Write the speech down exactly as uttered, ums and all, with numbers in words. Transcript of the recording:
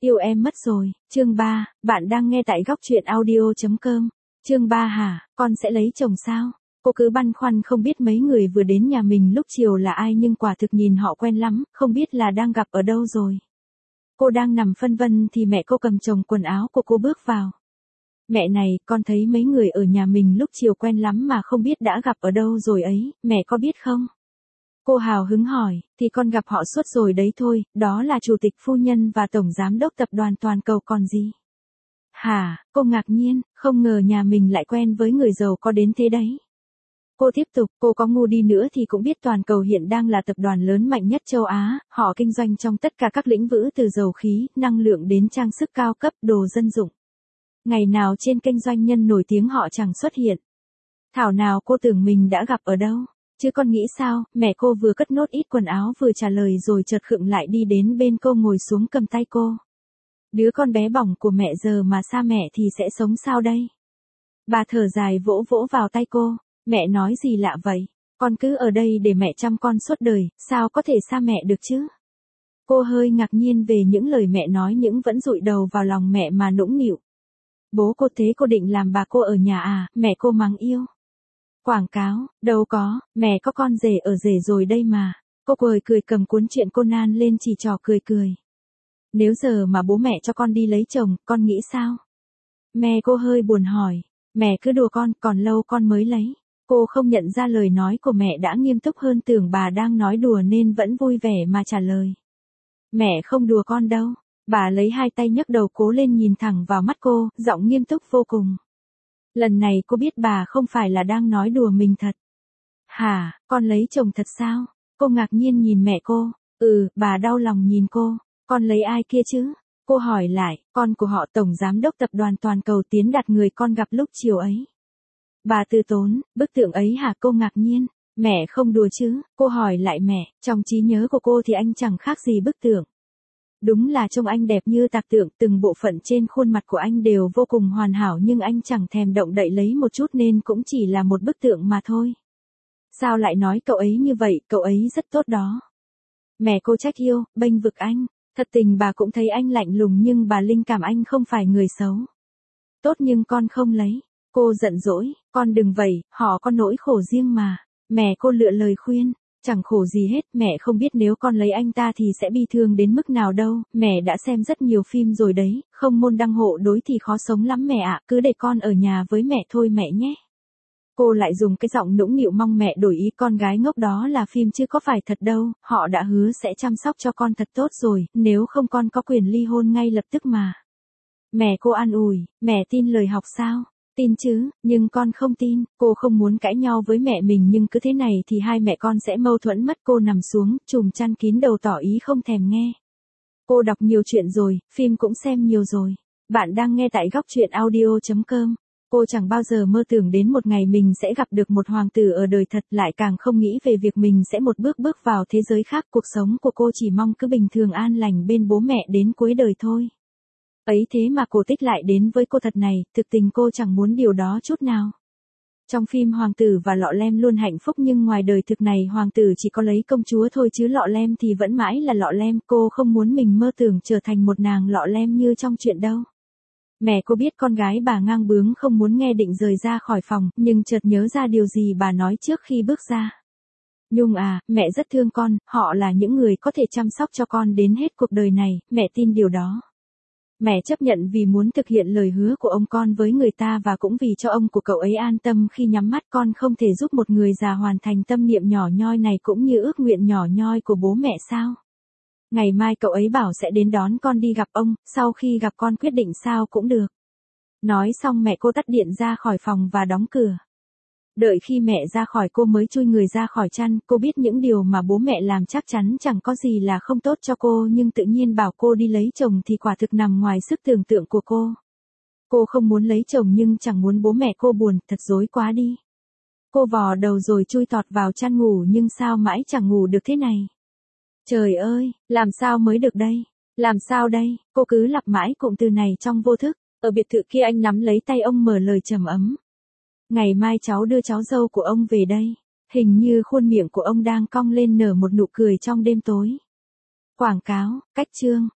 Yêu em mất rồi, chương ba, bạn đang nghe tại góc truyện audio.com. Chương ba hả, con sẽ lấy chồng sao? Cô cứ băn khoăn không biết mấy người vừa đến nhà mình lúc chiều là ai nhưng quả thực nhìn họ quen lắm, không biết là đang gặp ở đâu rồi. Cô đang nằm phân vân thì mẹ cô cầm chồng quần áo của cô bước vào. Mẹ này, con thấy mấy người ở nhà mình lúc chiều quen lắm mà không biết đã gặp ở đâu rồi ấy, mẹ có biết không? Cô hào hứng hỏi, thì con gặp họ suốt rồi đấy thôi, đó là chủ tịch phu nhân và tổng giám đốc tập đoàn Toàn Cầu còn gì. Hả, cô ngạc nhiên, không ngờ nhà mình lại quen với người giàu có đến thế đấy. Cô tiếp tục, cô có ngu đi nữa thì cũng biết Toàn Cầu hiện đang là tập đoàn lớn mạnh nhất châu Á, họ kinh doanh trong tất cả các lĩnh vực từ dầu khí, năng lượng đến trang sức cao cấp, đồ dân dụng. Ngày nào trên kênh doanh nhân nổi tiếng họ chẳng xuất hiện. Thảo nào cô tưởng mình đã gặp ở đâu. Chứ con nghĩ sao, mẹ cô vừa cất nốt ít quần áo vừa trả lời rồi chợt khựng lại đi đến bên cô ngồi xuống cầm tay cô. Đứa con bé bỏng của mẹ giờ mà xa mẹ thì sẽ sống sao đây? Bà thở dài vỗ vỗ vào tay cô, mẹ nói gì lạ vậy? Con cứ ở đây để mẹ chăm con suốt đời, sao có thể xa mẹ được chứ? Cô hơi ngạc nhiên về những lời mẹ nói nhưng vẫn dụi đầu vào lòng mẹ mà nũng nịu. Bố cô thế cô định làm bà cô ở nhà à, mẹ cô mắng yêu. Quảng cáo, đâu có, mẹ có con rể ở rể rồi đây mà. Cô cười cười cầm cuốn truyện Conan lên chỉ trò cười cười. Nếu giờ mà bố mẹ cho con đi lấy chồng, con nghĩ sao? Mẹ cô hơi buồn hỏi, mẹ cứ đùa con, còn lâu con mới lấy. Cô không nhận ra lời nói của mẹ đã nghiêm túc hơn, tưởng bà đang nói đùa nên vẫn vui vẻ mà trả lời. Mẹ không đùa con đâu. Bà lấy hai tay nhấc đầu cố lên nhìn thẳng vào mắt cô, giọng nghiêm túc vô cùng. Lần này cô biết bà không phải là đang nói đùa mình thật. Hả, con lấy chồng thật sao? Cô ngạc nhiên nhìn mẹ cô. Ừ, bà đau lòng nhìn cô. Con lấy ai kia chứ? Cô hỏi lại, con của họ tổng giám đốc tập đoàn Toàn Cầu Tiến Đạt người con gặp lúc chiều ấy. Bà Từ Tốn, bức tượng ấy hả? Cô ngạc nhiên. Mẹ không đùa chứ? Cô hỏi lại mẹ, trong trí nhớ của cô thì anh chẳng khác gì bức tượng. Đúng là trông anh đẹp như tạc tượng, từng bộ phận trên khuôn mặt của anh đều vô cùng hoàn hảo nhưng anh chẳng thèm động đậy lấy một chút nên cũng chỉ là một bức tượng mà thôi. Sao lại nói cậu ấy như vậy, cậu ấy rất tốt đó. Mẹ cô trách yêu, bênh vực anh. Thật tình bà cũng thấy anh lạnh lùng nhưng bà linh cảm anh không phải người xấu. Tốt nhưng con không lấy. Cô giận dỗi, con đừng vậy, họ có nỗi khổ riêng mà. Mẹ cô lựa lời khuyên. Chẳng khổ gì hết, mẹ không biết nếu con lấy anh ta thì sẽ bi thương đến mức nào đâu, mẹ đã xem rất nhiều phim rồi đấy, không môn đăng hộ đối thì khó sống lắm mẹ ạ, cứ để con ở nhà với mẹ thôi mẹ nhé. Cô lại dùng cái giọng nũng nịu mong mẹ đổi ý, con gái ngốc đó là phim chứ có phải thật đâu, họ đã hứa sẽ chăm sóc cho con thật tốt rồi, nếu không con có quyền ly hôn ngay lập tức mà. Mẹ cô an ủi, mẹ tin lời học sao? Tin chứ, nhưng con không tin, cô không muốn cãi nhau với mẹ mình nhưng cứ thế này thì hai mẹ con sẽ mâu thuẫn mất. Cô nằm xuống, chùm chăn kín đầu tỏ ý không thèm nghe. Cô đọc nhiều chuyện rồi, phim cũng xem nhiều rồi. Bạn đang nghe tại góc truyện audio.com. Cô chẳng bao giờ mơ tưởng đến một ngày mình sẽ gặp được một hoàng tử ở đời thật, lại càng không nghĩ về việc mình sẽ một bước bước vào thế giới khác. Cuộc sống của cô chỉ mong cứ bình thường an lành bên bố mẹ đến cuối đời thôi. Ấy thế mà cổ tích lại đến với cô thật này, thực tình cô chẳng muốn điều đó chút nào. Trong phim hoàng tử và lọ lem luôn hạnh phúc nhưng ngoài đời thực này hoàng tử chỉ có lấy công chúa thôi chứ lọ lem thì vẫn mãi là lọ lem. Cô không muốn mình mơ tưởng trở thành một nàng lọ lem như trong chuyện đâu. Mẹ cô biết con gái bà ngang bướng không muốn nghe định rời ra khỏi phòng, nhưng chợt nhớ ra điều gì bà nói trước khi bước ra. Nhung à, mẹ rất thương con, họ là những người có thể chăm sóc cho con đến hết cuộc đời này, mẹ tin điều đó. Mẹ chấp nhận vì muốn thực hiện lời hứa của ông con với người ta và cũng vì cho ông của cậu ấy an tâm khi nhắm mắt. Con không thể giúp một người già hoàn thành tâm niệm nhỏ nhoi này cũng như ước nguyện nhỏ nhoi của bố mẹ sao? Ngày mai cậu ấy bảo sẽ đến đón con đi gặp ông, sau khi gặp con quyết định sao cũng được. Nói xong mẹ cô tắt điện ra khỏi phòng và đóng cửa. Đợi khi mẹ ra khỏi cô mới chui người ra khỏi chăn, cô biết những điều mà bố mẹ làm chắc chắn chẳng có gì là không tốt cho cô nhưng tự nhiên bảo cô đi lấy chồng thì quả thực nằm ngoài sức tưởng tượng của cô. Cô không muốn lấy chồng nhưng chẳng muốn bố mẹ cô buồn, thật dối quá đi. Cô vò đầu rồi chui tọt vào chăn ngủ nhưng sao mãi chẳng ngủ được thế này. Trời ơi, làm sao mới được đây? Làm sao đây? Cô cứ lặp mãi cụm từ này trong vô thức. Ở biệt thự kia anh nắm lấy tay ông mở lời trầm ấm. Ngày mai cháu đưa cháu dâu của ông về đây. Hình như khuôn miệng của ông đang cong lên nở một nụ cười trong đêm tối. Quảng cáo, cách chương.